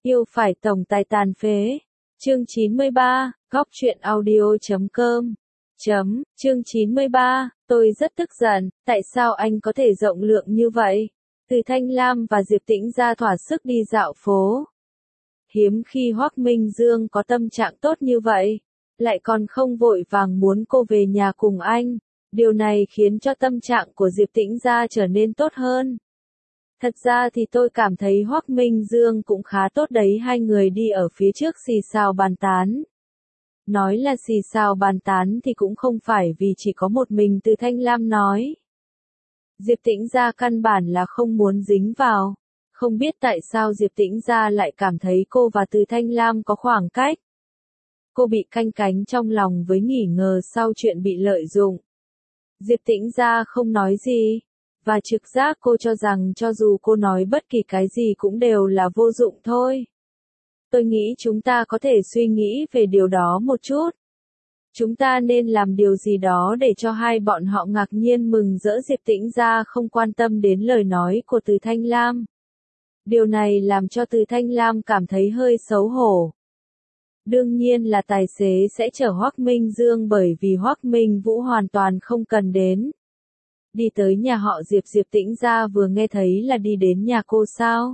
Yêu phải tổng tài tàn phế. Chương 93, góc truyện audio.com. Chương 93, tôi rất tức giận, tại sao anh có thể rộng lượng như vậy? Từ Thanh Lam và Diệp Tĩnh ra thỏa sức đi dạo phố. Hiếm khi Hoắc Minh Dương có tâm trạng tốt như vậy, lại còn không vội vàng muốn cô về nhà cùng anh. Điều này khiến cho tâm trạng của Diệp Tĩnh ra trở nên tốt hơn. Thật ra thì tôi cảm thấy Hoắc Minh Dương cũng khá tốt đấy, hai người đi ở phía trước xì xào bàn tán. Nói là xì xào bàn tán thì cũng không phải vì chỉ có một mình Từ Thanh Lam nói. Diệp Tĩnh Gia căn bản là không muốn dính vào. Không biết tại sao Diệp Tĩnh Gia lại cảm thấy cô và Từ Thanh Lam có khoảng cách. Cô bị canh cánh trong lòng với nghi ngờ sau chuyện bị lợi dụng. Diệp Tĩnh Gia không nói gì. Và trực giác cô cho rằng cho dù cô nói bất kỳ cái gì cũng đều là vô dụng thôi. Tôi nghĩ chúng ta có thể suy nghĩ về điều đó một chút. Chúng ta nên làm điều gì đó để cho hai bọn họ ngạc nhiên mừng rỡ. Diệp Tĩnh Gia không quan tâm đến lời nói của Từ Thanh Lam. Điều này làm cho Từ Thanh Lam cảm thấy hơi xấu hổ. Đương nhiên là tài xế sẽ chở Hoắc Minh Dương bởi vì Hoắc Minh Vũ hoàn toàn không cần đến. Đi tới nhà họ Diệp. Diệp Tĩnh Gia vừa nghe thấy là đi đến nhà cô sao?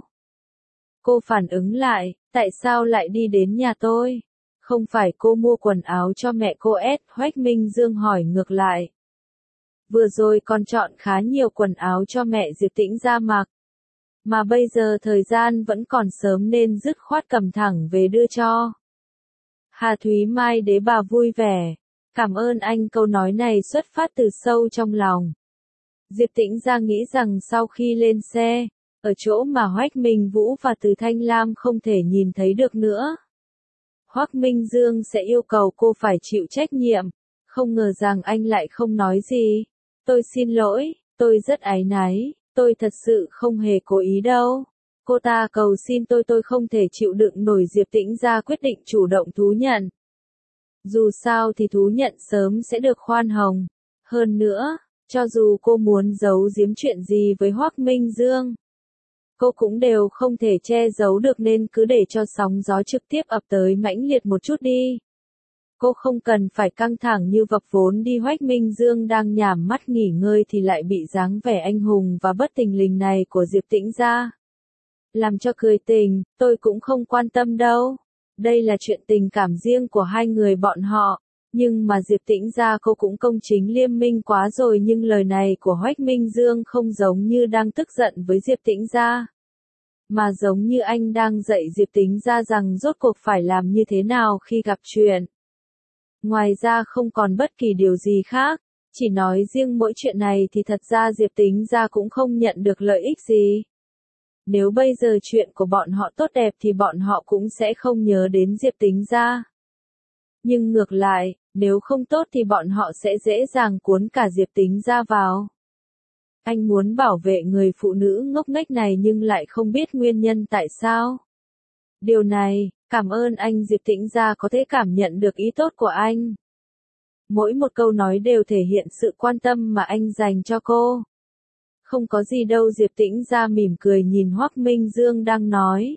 Cô phản ứng lại, tại sao lại đi đến nhà tôi? Không phải cô mua quần áo cho mẹ cô Hoắc Minh Dương hỏi ngược lại. Vừa rồi con chọn khá nhiều quần áo cho mẹ Diệp Tĩnh Gia mặc. Mà bây giờ thời gian vẫn còn sớm nên dứt khoát cầm thẳng về đưa cho. Hà Thúy Mai đế bà vui vẻ. Cảm ơn anh, câu nói này xuất phát từ sâu trong lòng. Diệp Tĩnh Gia nghĩ rằng sau khi lên xe, ở chỗ mà Hoắc Minh Vũ và Từ Thanh Lam không thể nhìn thấy được nữa, Hoắc Minh Dương sẽ yêu cầu cô phải chịu trách nhiệm. Không ngờ rằng anh lại không nói gì. Tôi xin lỗi, tôi rất áy náy, tôi thật sự không hề cố ý đâu. Cô ta cầu xin tôi không thể chịu đựng nổi. Diệp Tĩnh Gia quyết định chủ động thú nhận. Dù sao thì thú nhận sớm sẽ được khoan hồng. Hơn nữa, cho dù cô muốn giấu giếm chuyện gì với Hoắc Minh Dương, cô cũng đều không thể che giấu được, nên cứ để cho sóng gió trực tiếp ập tới mãnh liệt một chút đi. Cô không cần phải căng thẳng như vập vốn đi. Hoắc Minh Dương đang nhắm mắt nghỉ ngơi thì lại bị dáng vẻ anh hùng và bất thình lình này của Diệp Tĩnh Gia làm cho cười tình. Tôi cũng không quan tâm đâu. Đây là chuyện tình cảm riêng của hai người bọn họ. Nhưng mà Diệp Tĩnh Gia cô cũng công chính liêm minh quá rồi. Nhưng lời này của Hoắc Minh Dương không giống như đang tức giận với Diệp Tĩnh Gia, mà giống như anh đang dạy Diệp Tĩnh Gia rằng rốt cuộc phải làm như thế nào khi gặp chuyện. Ngoài ra không còn bất kỳ điều gì khác. Chỉ nói riêng mỗi chuyện này thì thật ra Diệp Tĩnh Gia cũng không nhận được lợi ích gì. Nếu bây giờ chuyện của bọn họ tốt đẹp thì bọn họ cũng sẽ không nhớ đến Diệp Tĩnh Gia. Nhưng ngược lại, nếu không tốt thì bọn họ sẽ dễ dàng cuốn cả Diệp Tĩnh Gia vào. Anh muốn bảo vệ người phụ nữ ngốc nghếch này nhưng lại không biết nguyên nhân tại sao. Điều này, cảm ơn anh. Diệp Tĩnh Gia có thể cảm nhận được ý tốt của anh. Mỗi một câu nói đều thể hiện sự quan tâm mà anh dành cho cô. Không có gì đâu. Diệp Tĩnh Gia mỉm cười nhìn Hoắc Minh Dương đang nói.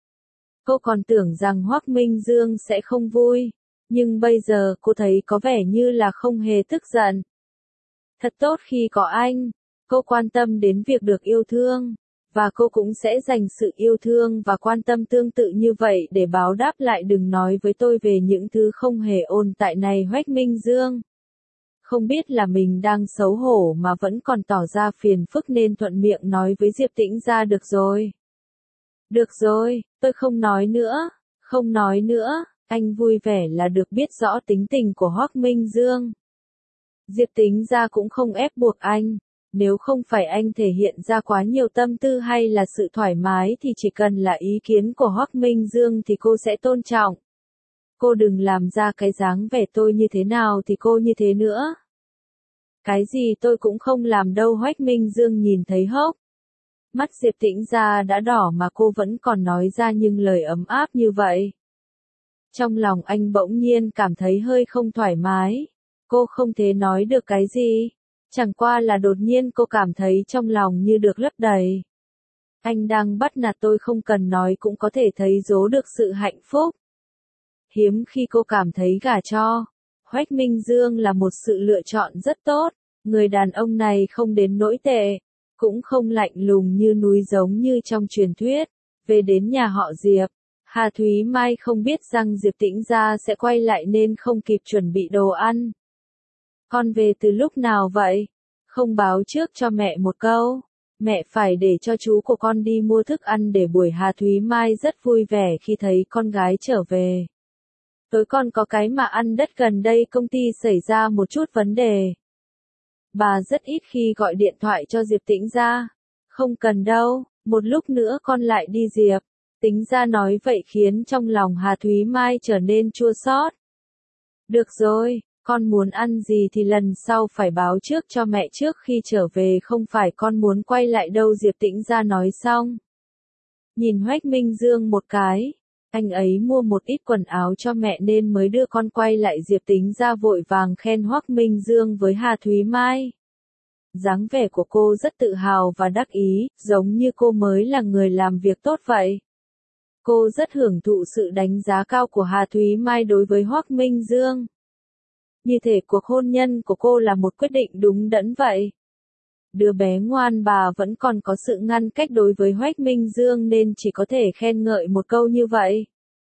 Cô còn tưởng rằng Hoắc Minh Dương sẽ không vui. Nhưng bây giờ cô thấy có vẻ như là không hề tức giận. Thật tốt khi có anh. Cô quan tâm đến việc được yêu thương. Và cô cũng sẽ dành sự yêu thương và quan tâm tương tự như vậy để báo đáp lại. Đừng nói với tôi về những thứ không hề ổn tại này. Hoắc Minh Dương không biết là mình đang xấu hổ mà vẫn còn tỏ ra phiền phức nên thuận miệng nói với Diệp Tĩnh Gia. Được rồi. Được rồi, tôi không nói nữa. Không nói nữa. Anh vui vẻ là được biết rõ tính tình của Hoắc Minh Dương. Diệp Tĩnh Gia cũng không ép buộc anh. Nếu không phải anh thể hiện ra quá nhiều tâm tư hay là sự thoải mái thì chỉ cần là ý kiến của Hoắc Minh Dương thì cô sẽ tôn trọng. Cô đừng làm ra cái dáng vẻ tôi như thế nào thì cô như thế nữa. Cái gì tôi cũng không làm đâu. Hoắc Minh Dương nhìn thấy hốc mắt Diệp Tĩnh Gia đã đỏ mà cô vẫn còn nói ra những lời ấm áp như vậy. Trong lòng anh bỗng nhiên cảm thấy hơi không thoải mái. Cô không thể nói được cái gì. Chẳng qua là đột nhiên cô cảm thấy trong lòng như được lấp đầy. Anh đang bắt nạt tôi không cần nói cũng có thể thấy dỗ được sự hạnh phúc. Hiếm khi cô cảm thấy gả cho Hoách Minh Dương là một sự lựa chọn rất tốt. Người đàn ông này không đến nỗi tệ, cũng không lạnh lùng như núi giống như trong truyền thuyết. Về đến nhà họ Diệp, Hà Thúy Mai không biết rằng Diệp Tĩnh Gia sẽ quay lại nên không kịp chuẩn bị đồ ăn. Con về từ lúc nào vậy? Không báo trước cho mẹ một câu. Mẹ phải để cho chú của con đi mua thức ăn để buổi. Hà Thúy Mai rất vui vẻ khi thấy con gái trở về. Tối con có cái mà ăn đất gần đây công ty xảy ra một chút vấn đề. Bà rất ít khi gọi điện thoại cho Diệp Tĩnh Gia. Không cần đâu, một lúc nữa con lại đi Diệp Tĩnh Gia nói vậy khiến trong lòng Hà Thúy Mai trở nên chua xót. Được rồi, con muốn ăn gì thì lần sau phải báo trước cho mẹ trước khi trở về, không phải con muốn quay lại đâu. Diệp Tĩnh Gia nói xong, nhìn Hoách Minh Dương một cái. Anh ấy mua một ít quần áo cho mẹ nên mới đưa con quay lại. Diệp Tĩnh Gia vội vàng khen Hoắc Minh Dương với Hà Thúy Mai. Dáng vẻ của cô rất tự hào và đắc ý, giống như cô mới là người làm việc tốt vậy. Cô rất hưởng thụ sự đánh giá cao của Hà Thúy Mai đối với Hoắc Minh Dương. Như thể cuộc hôn nhân của cô là một quyết định đúng đắn vậy. Đứa bé ngoan, bà vẫn còn có sự ngăn cách đối với Hoách Minh Dương nên chỉ có thể khen ngợi một câu như vậy.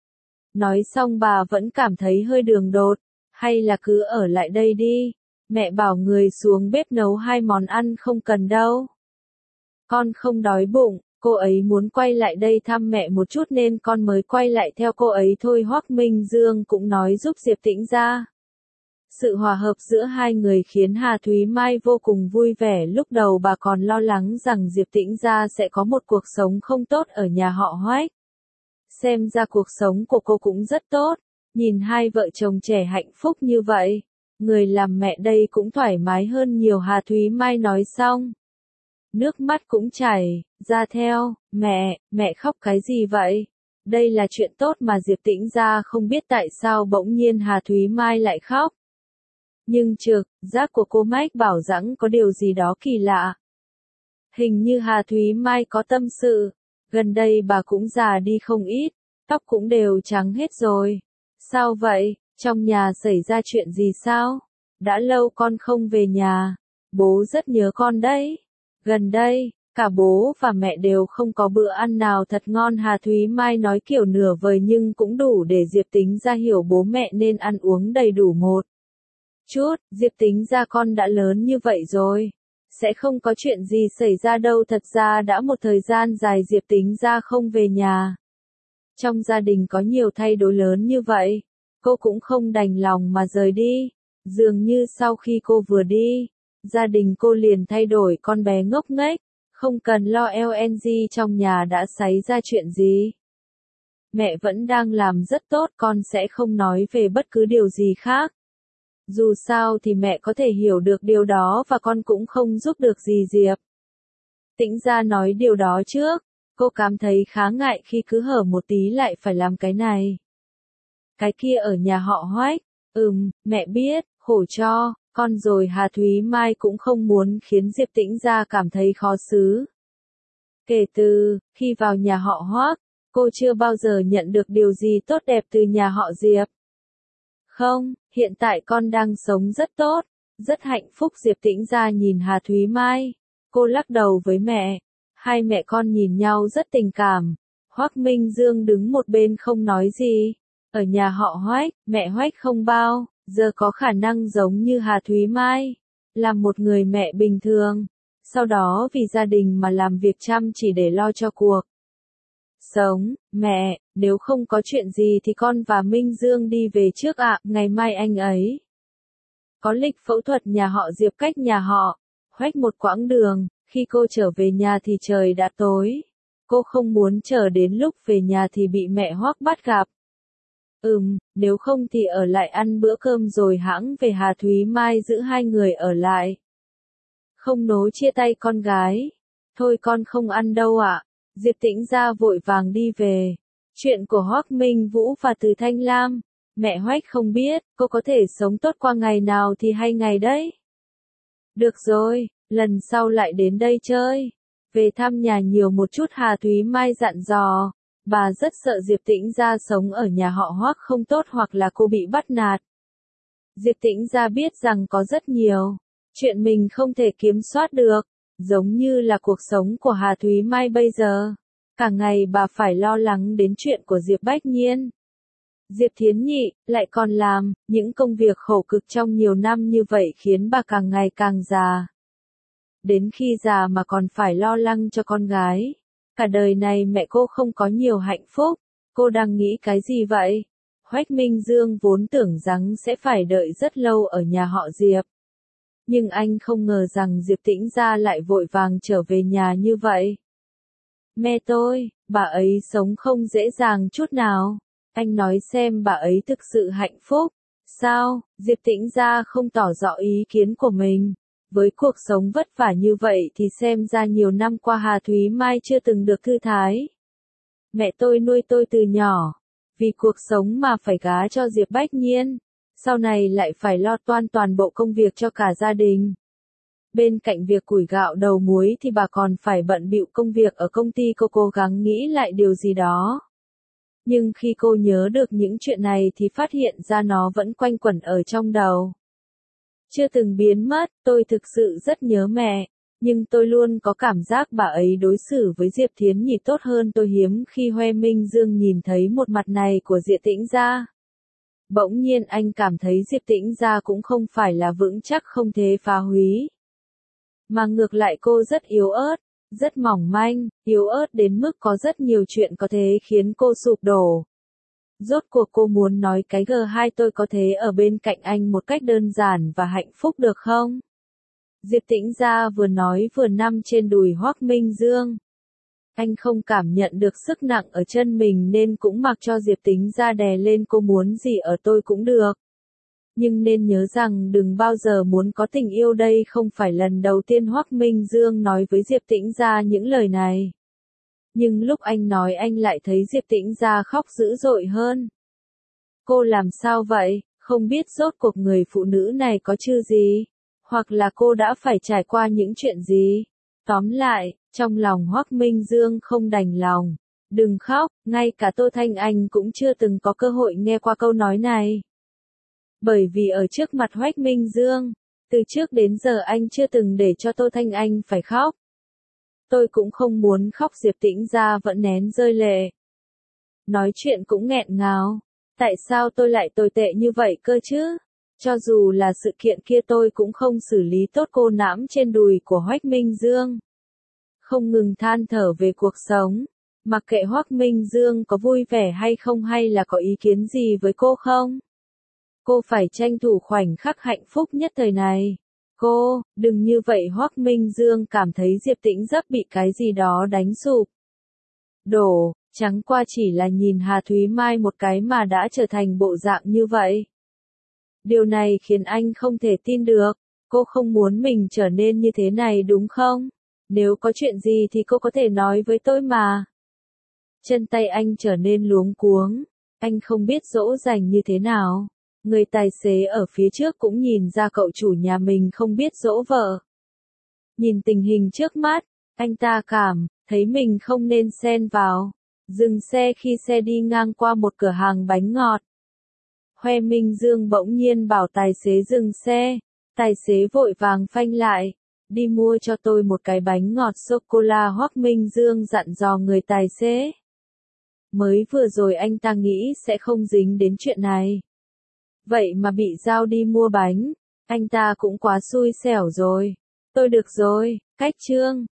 Nói xong bà vẫn cảm thấy hơi đường đột, hay là cứ ở lại đây đi, mẹ bảo người xuống bếp nấu 2 món ăn. Không cần đâu. Con không đói bụng, cô ấy muốn quay lại đây thăm mẹ một chút nên con mới quay lại theo cô ấy thôi. Hoắc Minh Dương cũng nói giúp Diệp Tĩnh Gia. Sự hòa hợp giữa hai người khiến Hà Thúy Mai vô cùng vui vẻ. Lúc đầu bà còn lo lắng rằng Diệp Tĩnh Gia sẽ có một cuộc sống không tốt ở nhà họ Hoách. Xem ra cuộc sống của cô cũng rất tốt. Nhìn hai vợ chồng trẻ hạnh phúc như vậy, người làm mẹ đây cũng thoải mái hơn nhiều. Hà Thúy Mai nói xong, nước mắt cũng chảy ra theo. Mẹ khóc cái gì vậy? Đây là chuyện tốt mà. Diệp Tĩnh Gia không biết tại sao bỗng nhiên Hà Thúy Mai lại khóc. Nhưng trực giác của cô mách bảo rằng có điều gì đó kỳ lạ. Hình như Hà Thúy Mai có tâm sự. Gần đây bà cũng già đi không ít, tóc cũng đều trắng hết rồi. Sao vậy? Trong nhà xảy ra chuyện gì sao? Đã lâu con không về nhà. Bố rất nhớ con đấy. Gần đây, cả bố và mẹ đều không có bữa ăn nào thật ngon. Hà Thúy Mai nói kiểu nửa vời nhưng cũng đủ để Diệp Tĩnh Gia hiểu bố mẹ nên ăn uống đầy đủ một chút. Diệp Tĩnh Gia con đã lớn như vậy rồi, sẽ không có chuyện gì xảy ra đâu. Thật ra đã một thời gian dài Diệp Tĩnh Gia không về nhà. Trong gia đình có nhiều thay đổi lớn như vậy, cô cũng không đành lòng mà rời đi. Dường như sau khi cô vừa đi, gia đình cô liền thay đổi. Con bé ngốc nghếch, không cần lo LNG trong nhà đã xảy ra chuyện gì. Mẹ vẫn đang làm rất tốt, con sẽ không nói về bất cứ điều gì khác. Dù sao thì mẹ có thể hiểu được điều đó và con cũng không giúp được gì Diệp Tĩnh Gia nói điều đó trước. Cô cảm thấy khá ngại khi cứ hở một tí lại phải làm cái này cái kia ở nhà họ Hoách. Mẹ biết, khổ cho con rồi. Hà Thúy Mai cũng không muốn khiến Diệp Tĩnh Gia cảm thấy khó xử. Kể từ khi vào nhà họ Hoách, cô chưa bao giờ nhận được điều gì tốt đẹp từ nhà họ Diệp. Không, hiện tại con đang sống rất tốt, rất hạnh phúc. Diệp Tĩnh Gia nhìn Hà Thúy Mai. Cô lắc đầu với mẹ. Hai mẹ con nhìn nhau rất tình cảm. Hoắc Minh Dương đứng một bên không nói gì. Ở nhà họ Hoách, mẹ Hoách không bao giờ có khả năng giống như Hà Thúy Mai, là một người mẹ bình thường. Sau đó vì gia đình mà làm việc chăm chỉ để lo cho cuộc sống. Mẹ, nếu không có chuyện gì thì con và Minh Dương đi về trước ạ. Ngày mai anh ấy có lịch phẫu thuật nhà họ Diệp cách nhà họ Hoách một quãng đường. Khi cô trở về nhà thì trời đã tối. Cô không muốn chờ đến lúc về nhà thì bị mẹ Hoắc bắt gặp. Nếu không thì ở lại ăn bữa cơm rồi hãng về. Hà Thúy Mai giữ hai người ở lại. Không nối chia tay con gái. Thôi con không ăn đâu ạ. Diệp Tĩnh Gia vội vàng đi về. Chuyện của Hoắc Minh Vũ và Từ Thanh Lam, mẹ Hoách không biết. Cô có thể sống tốt qua ngày nào thì hay ngày đấy. Được rồi, lần sau lại đến đây chơi. Về thăm nhà nhiều một chút Hà Thúy Mai dặn dò. Bà rất sợ Diệp Tĩnh Gia sống ở nhà họ Hoắc không tốt hoặc là cô bị bắt nạt. Diệp Tĩnh Gia biết rằng có rất nhiều chuyện mình không thể kiểm soát được, giống như là cuộc sống của Hà Thúy Mai bây giờ. Cả ngày bà phải lo lắng đến chuyện của Diệp Bách Nhiên. Diệp Thiến Nhị lại còn làm những công việc khổ cực trong nhiều năm như vậy khiến bà càng ngày càng già. Đến khi già mà còn phải lo lắng cho con gái. Cả đời này mẹ cô không có nhiều hạnh phúc. Cô đang nghĩ cái gì vậy? Hoắc Minh Dương vốn tưởng rằng sẽ phải đợi rất lâu ở nhà họ Diệp. Nhưng anh không ngờ rằng Diệp Tĩnh Gia lại vội vàng trở về nhà như vậy. Mẹ tôi, bà ấy sống không dễ dàng chút nào. Anh nói xem bà ấy thực sự hạnh phúc. Sao? Diệp Tĩnh Gia không tỏ rõ ý kiến của mình. Với cuộc sống vất vả như vậy thì xem ra nhiều năm qua Hà Thúy Mai chưa từng được thư thái. Mẹ tôi nuôi tôi từ nhỏ. Vì cuộc sống mà phải gả cho Diệp Bách Nhiên. Sau này lại phải lo toan toàn bộ công việc cho cả gia đình. Bên cạnh việc củi gạo đầu muối thì bà còn phải bận bịu công việc ở công ty. Cô cố gắng nghĩ lại điều gì đó. Nhưng khi cô nhớ được những chuyện này thì phát hiện ra nó vẫn quanh quẩn ở trong đầu. Chưa từng biến mất, tôi thực sự rất nhớ mẹ. Nhưng tôi luôn có cảm giác bà ấy đối xử với Diệp Thiến Nhị tốt hơn tôi. Hiếm khi Hoắc Minh Dương nhìn thấy một mặt này của Diệp Tĩnh Gia. Bỗng nhiên anh cảm thấy Diệp Tĩnh Gia cũng không phải là vững chắc không thể phá hủy. Mà ngược lại cô rất yếu ớt, rất mỏng manh, yếu ớt đến mức có rất nhiều chuyện có thể khiến cô sụp đổ. Rốt cuộc cô muốn nói cái G2 tôi có thể ở bên cạnh anh một cách đơn giản và hạnh phúc được không? Diệp Tĩnh Gia vừa nói vừa nằm trên đùi Hoắc Minh Dương. Anh không cảm nhận được sức nặng ở chân mình nên cũng mặc cho Diệp Tĩnh Gia đè lên. Cô muốn gì ở tôi cũng được. Nhưng nên nhớ rằng đừng bao giờ muốn có tình yêu. Đây không phải lần đầu tiên Hoắc Minh Dương nói với Diệp Tĩnh Gia những lời này. Nhưng lúc anh nói anh lại thấy Diệp Tĩnh Gia khóc dữ dội hơn. Cô làm sao vậy? Không biết rốt cuộc người phụ nữ này có chư gì? Hoặc là cô đã phải trải qua những chuyện gì? Tóm lại, trong lòng Hoắc Minh Dương không đành lòng. Đừng khóc, ngay cả Tô Thanh Anh cũng chưa từng có cơ hội nghe qua câu nói này. Bởi vì ở trước mặt Hoắc Minh Dương, từ trước đến giờ anh chưa từng để cho Tô Thanh Anh phải khóc. Tôi cũng không muốn khóc. Diệp Tĩnh Gia vẫn nén rơi lệ. Nói chuyện cũng nghẹn ngào. Tại sao tôi lại tồi tệ như vậy cơ chứ? Cho dù là sự kiện kia tôi cũng không xử lý tốt. Cô nãm trên đùi của Hoắc Minh Dương. Không ngừng than thở về cuộc sống. Mặc kệ Hoắc Minh Dương có vui vẻ hay không hay là có ý kiến gì với cô không. Cô phải tranh thủ khoảnh khắc hạnh phúc nhất thời này. Cô, đừng như vậy. Hoắc Minh Dương cảm thấy Diệp Tĩnh Dấp bị cái gì đó đánh sụp đổ, chẳng qua chỉ là nhìn Hà Thúy Mai một cái mà đã trở thành bộ dạng như vậy. Điều này khiến anh không thể tin được. Cô không muốn mình trở nên như thế này đúng không? Nếu có chuyện gì thì cô có thể nói với tôi mà. Chân tay anh trở nên luống cuống. Anh không biết dỗ dành như thế nào. Người tài xế ở phía trước cũng nhìn ra cậu chủ nhà mình không biết dỗ vợ. Nhìn tình hình trước mắt, anh ta cảm thấy mình không nên xen vào. Dừng xe khi xe đi ngang qua một cửa hàng bánh ngọt. Hoắc Minh Dương bỗng nhiên bảo tài xế dừng xe. Tài xế vội vàng phanh lại. Đi mua cho tôi một cái bánh ngọt sô-cô-la. Hoắc Minh Dương dặn dò người tài xế. Mới vừa rồi anh ta nghĩ sẽ không dính đến chuyện này. Vậy mà bị giao đi mua bánh. Anh ta cũng quá xui xẻo rồi. Tôi được rồi, cách chương.